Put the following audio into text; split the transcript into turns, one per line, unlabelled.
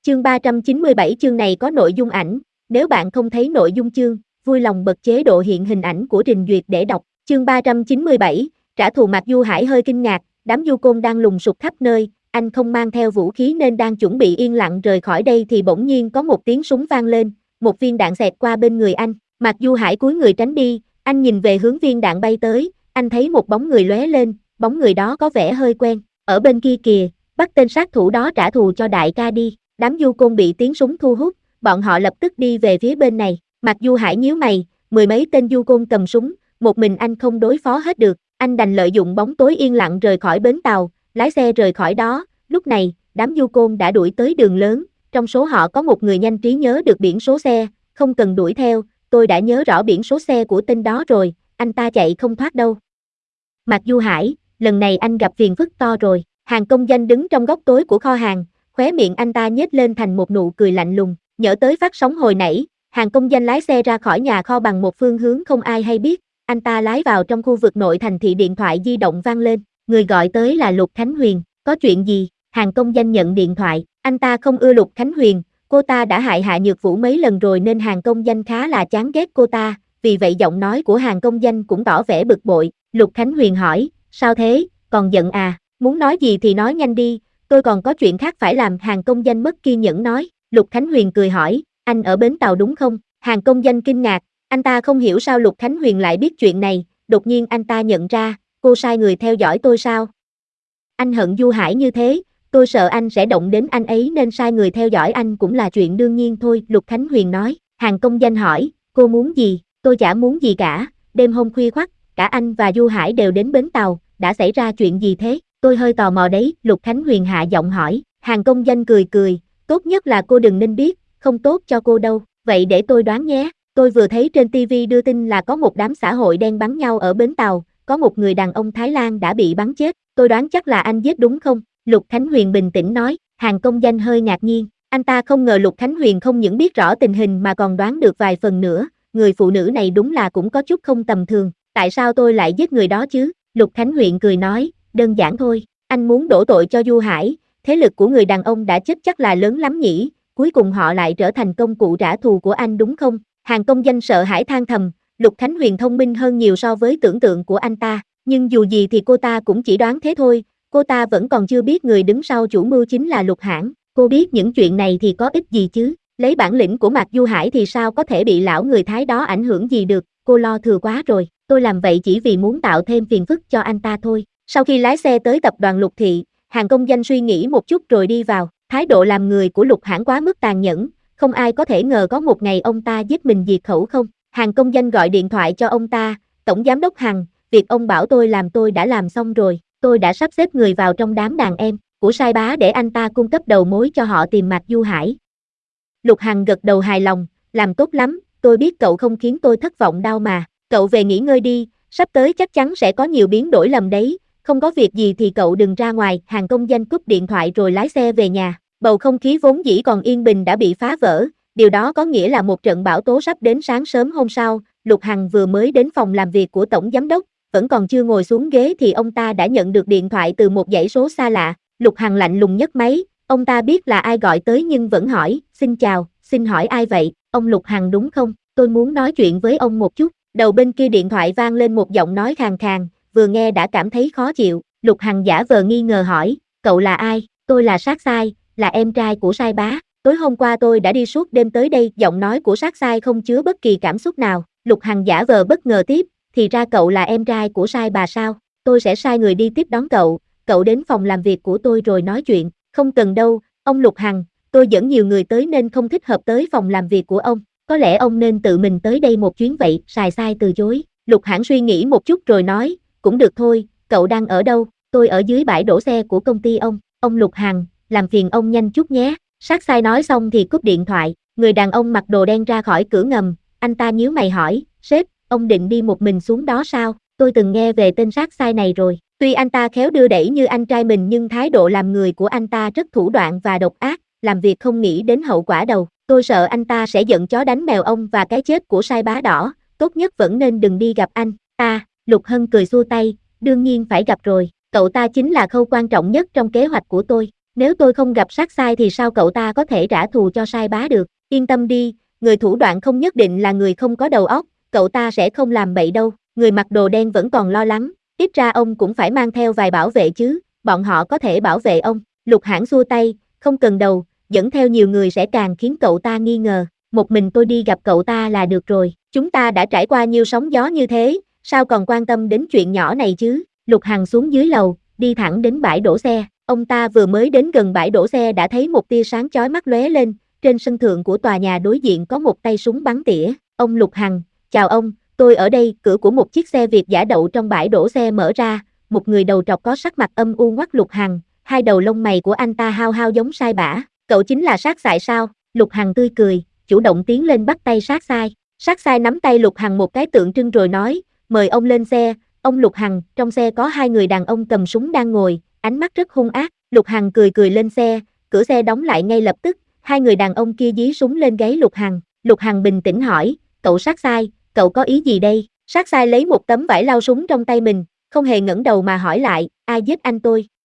Chương 397 chương này có nội dung ảnh, nếu bạn không thấy nội dung chương, vui lòng bật chế độ hiện hình ảnh của trình duyệt để đọc. Chương 397, trả thù. Mạc Du Hải hơi kinh ngạc, đám du côn đang lùng sục khắp nơi, anh không mang theo vũ khí nên đang chuẩn bị yên lặng rời khỏi đây thì bỗng nhiên có một tiếng súng vang lên, một viên đạn xẹt qua bên người anh. Mạc Du Hải cúi người tránh đi, anh nhìn về hướng viên đạn bay tới, anh thấy một bóng người lóe lên, bóng người đó có vẻ hơi quen, ở bên kia kìa, bắt tên sát thủ đó trả thù cho đại ca đi. Đám du côn bị tiếng súng thu hút, bọn họ lập tức đi về phía bên này. Mạc Du Hải nhíu mày, mười mấy tên du côn cầm súng, một mình anh không đối phó hết được, anh đành lợi dụng bóng tối yên lặng rời khỏi bến tàu, lái xe rời khỏi đó. Lúc này, đám du côn đã đuổi tới đường lớn, trong số họ có một người nhanh trí nhớ được biển số xe, không cần đuổi theo, tôi đã nhớ rõ biển số xe của tên đó rồi, anh ta chạy không thoát đâu. Mạc Du Hải, lần này anh gặp phiền phức to rồi. Hàng công danh đứng trong góc tối của kho hàng, khóe miệng anh ta nhếch lên thành một nụ cười lạnh lùng, nhớ tới phát sóng hồi nãy, hàng công danh lái xe ra khỏi nhà kho bằng một phương hướng không ai hay biết, anh ta lái vào trong khu vực nội thành thì điện thoại di động vang lên, người gọi tới là Lục Khánh Huyền, có chuyện gì? Hàng công danh nhận điện thoại, anh ta không ưa Lục Khánh Huyền, cô ta đã hại Hạ Nhược Vũ mấy lần rồi nên hàng công danh khá là chán ghét cô ta, vì vậy giọng nói của hàng công danh cũng tỏ vẻ bực bội. Lục Khánh Huyền hỏi, sao thế, còn giận à, muốn nói gì thì nói nhanh đi, tôi còn có chuyện khác phải làm. Hàng công danh mất kiên nhẫn nói. Lục Khánh Huyền cười hỏi, anh ở bến tàu đúng không? Hàng công danh kinh ngạc, anh ta không hiểu sao Lục Khánh Huyền lại biết chuyện này, đột nhiên anh ta nhận ra, cô sai người theo dõi tôi sao? Anh hận Du Hải như thế, tôi sợ anh sẽ động đến anh ấy nên sai người theo dõi anh cũng là chuyện đương nhiên thôi, Lục Khánh Huyền nói. Hàng công danh hỏi, cô muốn gì? Tôi chả muốn gì cả, đêm hôm khuya khoắt, cả anh và Du Hải đều đến bến tàu, đã xảy ra chuyện gì thế? Tôi hơi tò mò đấy, Lục Khánh Huyền hạ giọng hỏi. Hàng công danh cười cười, tốt nhất là cô đừng nên biết, không tốt cho cô đâu, vậy để tôi đoán nhé, tôi vừa thấy trên TV đưa tin là có một đám xã hội đen bắn nhau ở bến tàu, có một người đàn ông Thái Lan đã bị bắn chết, tôi đoán chắc là anh giết đúng không? Lục Khánh Huyền bình tĩnh nói. Hàng công danh hơi ngạc nhiên, anh ta không ngờ Lục Khánh Huyền không những biết rõ tình hình mà còn đoán được vài phần nữa, người phụ nữ này đúng là cũng có chút không tầm thường, tại sao tôi lại giết người đó chứ? Lục Khánh Huyền cười nói, đơn giản thôi, anh muốn đổ tội cho Du Hải, thế lực của người đàn ông đã chết chắc là lớn lắm nhỉ, cuối cùng họ lại trở thành công cụ trả thù của anh đúng không? Hàng công danh sợ hãi than thầm, Lục Khánh Huyền thông minh hơn nhiều so với tưởng tượng của anh ta, nhưng dù gì thì cô ta cũng chỉ đoán thế thôi, cô ta vẫn còn chưa biết người đứng sau chủ mưu chính là Lục Hãn, cô biết những chuyện này thì có ích gì chứ, lấy bản lĩnh của Mạc Du Hải thì sao có thể bị lão người Thái đó ảnh hưởng gì được, cô lo thừa quá rồi, tôi làm vậy chỉ vì muốn tạo thêm phiền phức cho anh ta thôi. Sau khi lái xe tới tập đoàn Lục Thị, hàng công danh suy nghĩ một chút rồi đi vào, thái độ làm người của Lục Hãn quá mức tàn nhẫn, không ai có thể ngờ có một ngày ông ta giết mình diệt khẩu không. Hàng công danh gọi điện thoại cho ông ta, Tổng Giám đốc Hằng, việc ông bảo tôi làm tôi đã làm xong rồi, tôi đã sắp xếp người vào trong đám đàn em của Sai Bá để anh ta cung cấp đầu mối cho họ tìm Mạc Du Hải. Lục Hằng gật đầu hài lòng, làm tốt lắm, tôi biết cậu không khiến tôi thất vọng đâu mà, cậu về nghỉ ngơi đi, sắp tới chắc chắn sẽ có nhiều biến đổi lầm đấy, không có việc gì thì cậu đừng ra ngoài. Hàng công danh cúp điện thoại rồi lái xe về nhà, bầu không khí vốn dĩ còn yên bình đã bị phá vỡ, điều đó có nghĩa là một trận bão tố sắp đến. Sáng sớm hôm sau, Lục Hằng vừa mới đến phòng làm việc của Tổng Giám đốc, vẫn còn chưa ngồi xuống ghế thì ông ta đã nhận được điện thoại từ một dãy số xa lạ. Lục Hằng lạnh lùng nhấc máy, ông ta biết là ai gọi tới nhưng vẫn hỏi, xin chào, xin hỏi ai vậy, ông Lục Hằng đúng không, tôi muốn nói chuyện với ông một chút. Đầu bên kia điện thoại vang lên một giọng nói khàn khàn, vừa nghe đã cảm thấy khó chịu. Lục Hằng giả vờ nghi ngờ hỏi, cậu là ai? Tôi là Sát Sai, là em trai của Sai Bá, tối hôm qua tôi đã đi suốt đêm tới đây. Giọng nói của Sát Sai không chứa bất kỳ cảm xúc nào. Lục Hằng giả vờ bất ngờ tiếp, thì ra cậu là em trai của Sai bà sao, tôi sẽ sai người đi tiếp đón cậu, cậu đến phòng làm việc của tôi rồi nói chuyện. Không cần đâu, ông Lục Hằng, tôi dẫn nhiều người tới nên không thích hợp tới phòng làm việc của ông, có lẽ ông nên tự mình tới đây một chuyến vậy. Sai từ chối. Lục Hãn suy nghĩ một chút rồi nói, cũng được thôi, cậu đang ở đâu? Tôi ở dưới bãi đổ xe của công ty ông Lục Hằng, làm phiền ông nhanh chút nhé. Sai nói xong thì cúp điện thoại, người đàn ông mặc đồ đen ra khỏi cửa ngầm, anh ta nhíu mày hỏi, sếp, ông định đi một mình xuống đó sao? Tôi từng nghe về tên Sai này rồi, tuy anh ta khéo đưa đẩy như anh trai mình nhưng thái độ làm người của anh ta rất thủ đoạn và độc ác, làm việc không nghĩ đến hậu quả đâu. Tôi sợ anh ta sẽ giận chó đánh mèo ông và cái chết của Sai Bá đỏ, tốt nhất vẫn nên đừng đi gặp anh ta. Lục Hân cười xua tay, đương nhiên phải gặp rồi, cậu ta chính là khâu quan trọng nhất trong kế hoạch của tôi. Nếu tôi không gặp sát sai thì sao cậu ta có thể trả thù cho sai bá được? Yên tâm đi, người thủ đoạn không nhất định là người không có đầu óc, cậu ta sẽ không làm bậy đâu. Người mặc đồ đen vẫn còn lo lắng, ít ra ông cũng phải mang theo vài bảo vệ chứ, bọn họ có thể bảo vệ ông. Lục Hãn xua tay, không cần đâu, dẫn theo nhiều người sẽ càng khiến cậu ta nghi ngờ. Một mình tôi đi gặp cậu ta là được rồi, chúng ta đã trải qua nhiều sóng gió như thế, sao còn quan tâm đến chuyện nhỏ này chứ? Lục Hằng xuống dưới lầu, đi thẳng đến bãi đổ xe. Ông ta vừa mới đến gần bãi đổ xe đã thấy một tia sáng chói mắt lóe lên, trên sân thượng của tòa nhà đối diện có một tay súng bắn tỉa. Ông Lục Hằng, chào ông, tôi ở đây. Cửa của một chiếc xe Việt giả đậu trong bãi đổ xe mở ra, một người đầu trọc có sắc mặt âm u ngoắt Lục Hằng, hai đầu lông mày của anh ta hao hao giống sai bả. Cậu chính là Sát Sại sao? Lục Hằng tươi cười, chủ động tiến lên bắt tay Sát Sai. Sát Sai nắm tay Lục Hằng một cái tượng trưng rồi nói, mời ông lên xe. Ông Lục Hằng, trong xe có hai người đàn ông cầm súng đang ngồi, ánh mắt rất hung ác. Lục Hằng cười cười lên xe, cửa xe đóng lại ngay lập tức, hai người đàn ông kia dí súng lên gáy Lục Hằng. Lục Hằng bình tĩnh hỏi, cậu Sát Sai, cậu có ý gì đây? Sát Sai lấy một tấm vải lau súng trong tay mình, không hề ngẩng đầu mà hỏi lại, ai giết anh tôi?